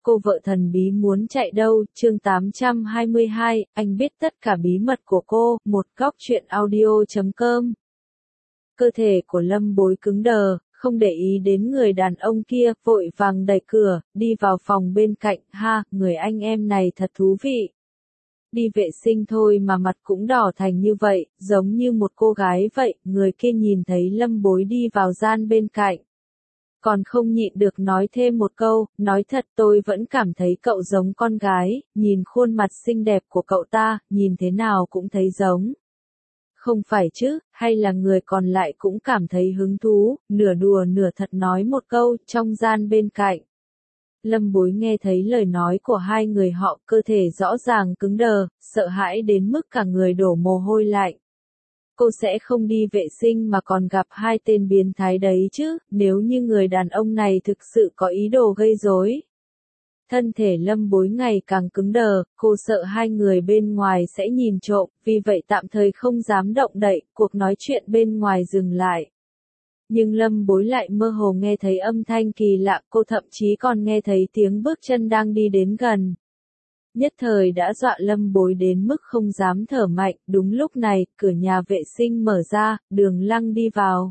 Cô vợ thần bí muốn chạy đâu, chương 822, anh biết tất cả bí mật của cô, một góc truyện audio.com. Cơ thể của Lâm Bối cứng đờ, không để ý đến người đàn ông kia, vội vàng đẩy cửa, đi vào phòng bên cạnh, người anh em này thật thú vị. Đi vệ sinh thôi mà mặt cũng đỏ thành như vậy, giống như một cô gái vậy, người kia nhìn thấy Lâm Bối đi vào gian bên cạnh. Còn không nhịn được nói thêm một câu, nói thật tôi vẫn cảm thấy cậu giống con gái, nhìn khuôn mặt xinh đẹp của cậu ta, nhìn thế nào cũng thấy giống. Không phải chứ, hay là người còn lại cũng cảm thấy hứng thú, nửa đùa nửa thật nói một câu, trong gian bên cạnh. Lâm Bối nghe thấy lời nói của hai người họ, cơ thể rõ ràng cứng đờ, sợ hãi đến mức cả người đổ mồ hôi lạnh. Cô sẽ không đi vệ sinh mà còn gặp hai tên biến thái đấy chứ, nếu như người đàn ông này thực sự có ý đồ gây rối. Thân thể Lâm Bối ngày càng cứng đờ, cô sợ hai người bên ngoài sẽ nhìn trộm, vì vậy tạm thời không dám động đậy, cuộc nói chuyện bên ngoài dừng lại. Nhưng Lâm Bối lại mơ hồ nghe thấy âm thanh kỳ lạ, cô thậm chí còn nghe thấy tiếng bước chân đang đi đến gần. Nhất thời đã dọa Lâm Bối đến mức không dám thở mạnh, đúng lúc này, cửa nhà vệ sinh mở ra, Đường Lăng đi vào.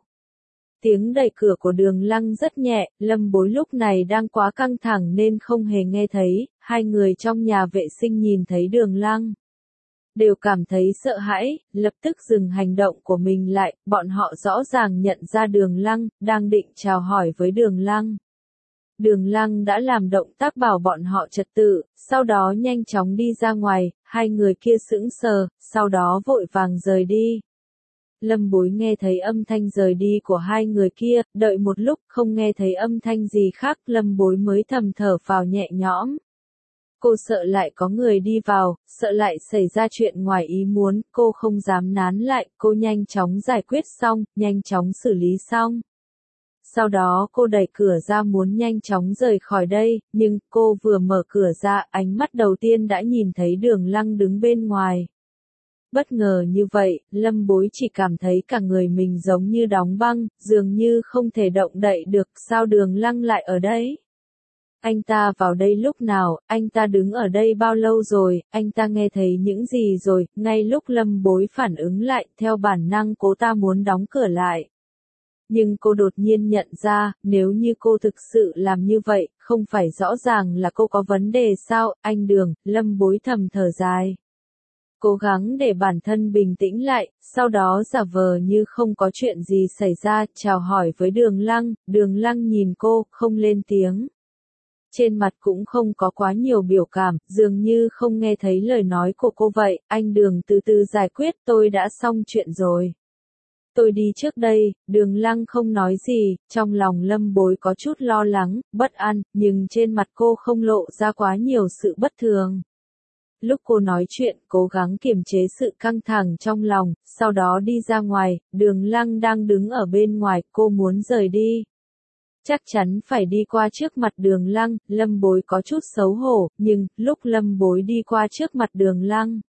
Tiếng đẩy cửa của Đường Lăng rất nhẹ, Lâm Bối lúc này đang quá căng thẳng nên không hề nghe thấy, hai người trong nhà vệ sinh nhìn thấy Đường Lăng. Đều cảm thấy sợ hãi, lập tức dừng hành động của mình lại, bọn họ rõ ràng nhận ra Đường Lăng, đang định chào hỏi với Đường Lăng. Đường Lăng đã làm động tác bảo bọn họ trật tự, sau đó nhanh chóng đi ra ngoài, hai người kia sững sờ, sau đó vội vàng rời đi. Lâm Bối nghe thấy âm thanh rời đi của hai người kia, đợi một lúc không nghe thấy âm thanh gì khác, Lâm Bối mới thầm thở phào nhẹ nhõm. Cô sợ lại có người đi vào, sợ lại xảy ra chuyện ngoài ý muốn, cô không dám nán lại, cô nhanh chóng giải quyết xong, nhanh chóng xử lý xong. Sau đó cô đẩy cửa ra muốn nhanh chóng rời khỏi đây, nhưng cô vừa mở cửa ra, ánh mắt đầu tiên đã nhìn thấy Đường Lăng đứng bên ngoài. Bất ngờ như vậy, Lâm Bối chỉ cảm thấy cả người mình giống như đóng băng, dường như không thể động đậy được, sao Đường Lăng lại ở đây? Anh ta vào đây lúc nào, anh ta đứng ở đây bao lâu rồi, anh ta nghe thấy những gì rồi, ngay lúc Lâm Bối phản ứng lại, theo bản năng cô ta muốn đóng cửa lại. Nhưng cô đột nhiên nhận ra, nếu như cô thực sự làm như vậy, không phải rõ ràng là cô có vấn đề sao, anh Đường, Lâm Bối thầm thở dài. Cố gắng để bản thân bình tĩnh lại, sau đó giả vờ như không có chuyện gì xảy ra, chào hỏi với Đường Lăng nhìn cô, không lên tiếng. Trên mặt cũng không có quá nhiều biểu cảm, dường như không nghe thấy lời nói của cô vậy, anh Đường từ từ giải quyết, tôi đã xong chuyện rồi. Tôi đi trước đây, Đường Lăng không nói gì, trong lòng Lâm Bối có chút lo lắng, bất an, nhưng trên mặt cô không lộ ra quá nhiều sự bất thường. Lúc cô nói chuyện, cố gắng kiềm chế sự căng thẳng trong lòng, sau đó đi ra ngoài, Đường Lăng đang đứng ở bên ngoài, cô muốn rời đi. Chắc chắn phải đi qua trước mặt Đường Lăng, Lâm Bối có chút xấu hổ, nhưng, lúc Lâm Bối đi qua trước mặt Đường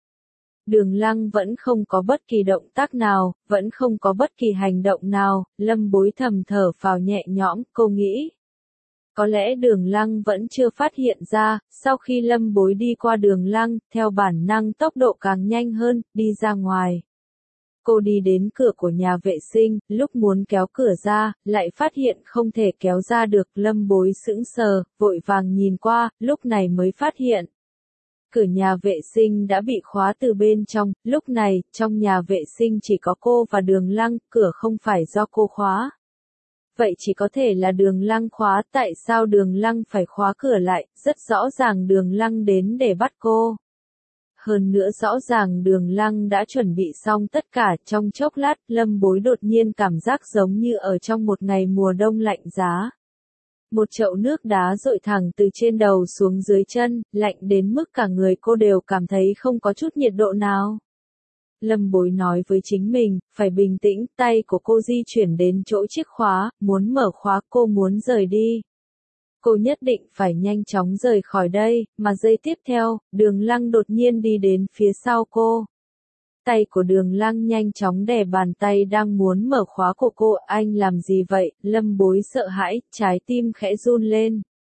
Lăng vẫn không có bất kỳ động tác nào, vẫn không có bất kỳ hành động nào, Lâm Bối thầm thở phào nhẹ nhõm, cô nghĩ. Có lẽ Đường Lăng vẫn chưa phát hiện ra, sau khi Lâm Bối đi qua Đường Lăng, theo bản năng tốc độ càng nhanh hơn, đi ra ngoài. Cô đi đến cửa của nhà vệ sinh, lúc muốn kéo cửa ra, lại phát hiện không thể kéo ra được, Lâm Bối sững sờ, vội vàng nhìn qua, lúc này mới phát hiện. Cửa nhà vệ sinh đã bị khóa từ bên trong, lúc này, trong nhà vệ sinh chỉ có cô và Đường Lăng, cửa không phải do cô khóa. Vậy chỉ có thể là Đường Lăng khóa, tại sao Đường Lăng phải khóa cửa lại, rất rõ ràng Đường Lăng đến để bắt cô. Hơn nữa rõ ràng Đường Lăng đã chuẩn bị xong tất cả, trong chốc lát, Lâm Bối đột nhiên cảm giác giống như ở trong một ngày mùa đông lạnh giá. Một chậu nước đá dội thẳng từ trên đầu xuống dưới chân, lạnh đến mức cả người cô đều cảm thấy không có chút nhiệt độ nào. Lâm Bối nói với chính mình, phải bình tĩnh, tay của cô di chuyển đến chỗ chiếc khóa, muốn mở khóa, cô muốn rời đi. Cô nhất định phải nhanh chóng rời khỏi đây, mà giây tiếp theo, Đường Lăng đột nhiên đi đến phía sau cô. Tay của Đường Lăng nhanh chóng đè bàn tay đang muốn mở khóa của cô, anh làm gì vậy, Lâm Bối sợ hãi, trái tim khẽ run lên.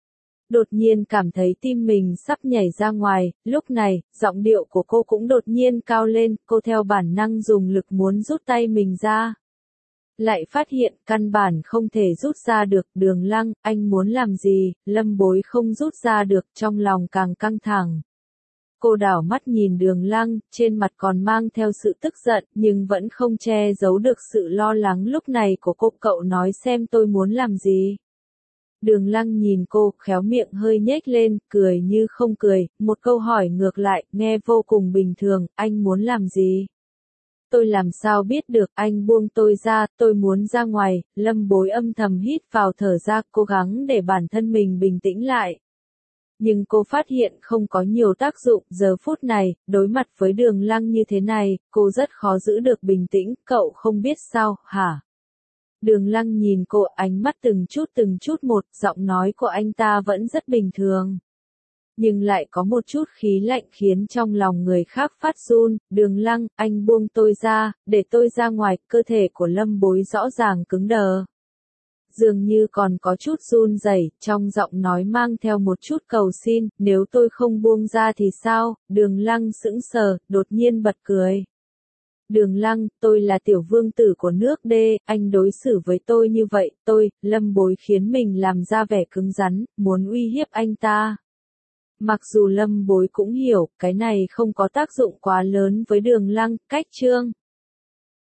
Đột nhiên cảm thấy tim mình sắp nhảy ra ngoài, lúc này, giọng điệu của cô cũng đột nhiên cao lên, cô theo bản năng dùng lực muốn rút tay mình ra. Lại phát hiện căn bản không thể rút ra được. Đường Lăng, anh muốn làm gì? Lâm Bối không rút ra được, trong lòng càng căng thẳng. Cô đảo mắt nhìn Đường Lăng, trên mặt còn mang theo sự tức giận, nhưng vẫn không che giấu được sự lo lắng lúc này của cô. Cậu nói xem tôi muốn làm gì? Đường Lăng nhìn cô, khéo miệng hơi nhếch lên, cười như không cười, một câu hỏi ngược lại, nghe vô cùng bình thường, anh muốn làm gì? Tôi làm sao biết được, anh buông tôi ra, tôi muốn ra ngoài. Lâm Bối âm thầm hít vào thở ra, cố gắng để bản thân mình bình tĩnh lại. Nhưng cô phát hiện không có nhiều tác dụng, giờ phút này, đối mặt với Đường Lăng như thế này, cô rất khó giữ được bình tĩnh. Cậu không biết sao, hả? Đường Lăng nhìn cô, ánh mắt từng chút một, giọng nói của anh ta vẫn rất bình thường. Nhưng lại có một chút khí lạnh khiến trong lòng người khác phát run. Đường Lăng, anh buông tôi ra, để tôi ra ngoài. Cơ thể của Lâm Bối rõ ràng cứng đờ. Dường như còn có chút run rẩy, trong giọng nói mang theo một chút cầu xin, nếu tôi không buông ra thì sao? Đường Lăng sững sờ, đột nhiên bật cười. Đường Lăng, tôi là tiểu vương tử của nước D, anh đối xử với tôi như vậy, Lâm Bối khiến mình làm ra vẻ cứng rắn, muốn uy hiếp anh ta. Mặc dù Lâm Bối cũng hiểu, cái này không có tác dụng quá lớn với Đường Lăng, cách chương